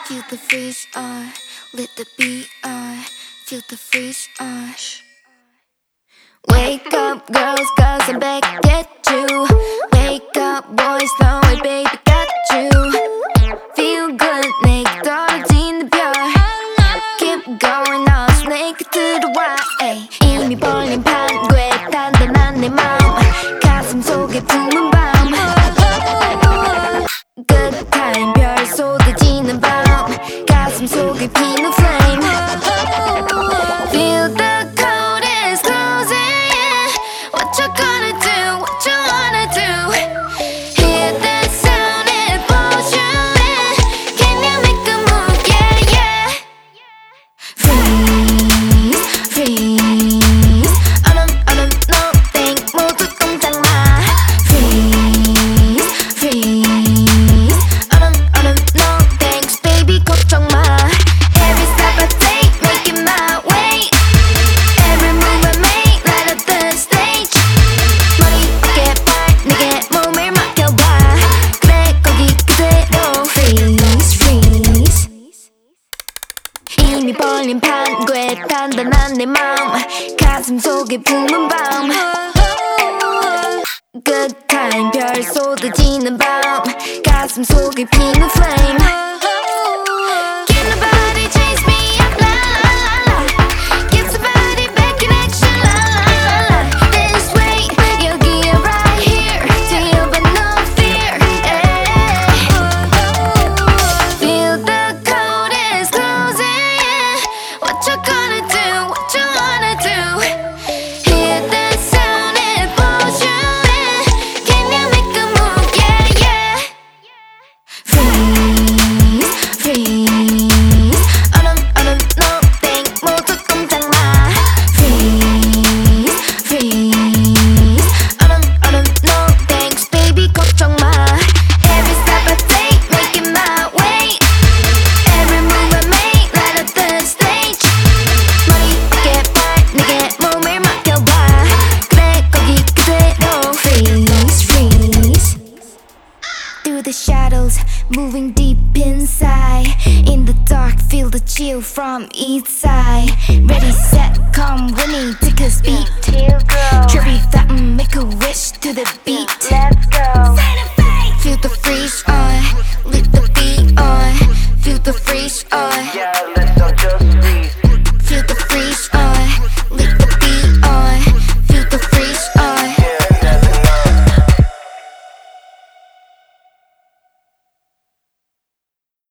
Feel the freeze on, let the beat on. Feel the freeze on. Wake up girls, cause I'm back at you. Wake up boys, no way baby got you. Feel good, 내게 떨어지는 별. Keep going on, snake 들어와. 이미 벌린 판괴, 단단한 내 맘. 가슴 속에 품은 밤. Good time, 별 쏟아지는 밤. 가슴 속에 피는 flame. Feel the cold is closing in. What you gonna do, what you wanna do. Hear that sound, it pulls you in. Can you make a move, yeah, yeah. Freeze, freeze. 얼음, no think, 모두 동작 마. Freeze, freeze. 얼음, no thanks, baby 걱정 마. Every step I take, make it my way. Every move I make, light up the stage. 머리, 어깨, 발, 내게 몸을 맡겨봐. 그래, 거기 그대로. Freeze, freeze. 이미 벌린 판괴, 단단한 내 맘. 가슴 속에 품은 밤. Good time, 별 쏟아지는 밤. 가슴 속에 피는 flame. Can nobody chase me up, la la la la. Get somebody back in action, la la la la. This way, 여기야 right here. Feel but no fear. Feel the cold is closing in. What you gonna do, what you wanna do. Hear that sound, it pulls you in. Can you make a move, yeah, yeah. Freeze, freeze. 얼음, no think, 모두 동작 마. Freeze, freeze. 얼음, no thanks, baby 걱정 마. Every step I take, make it my way. Every move I make, light up the stage. 머리, 어깨, 발, 내게 몸을 맡겨봐. 그래, 거기 그대로. Freeze, freeze. Through the shadows, moving deep inside. In the dark, feel the chill from each side. Ready, set, come, winning, take a speed. Trippy flatten, make a wish to the beat. Let's go. Feel the freeze on, lit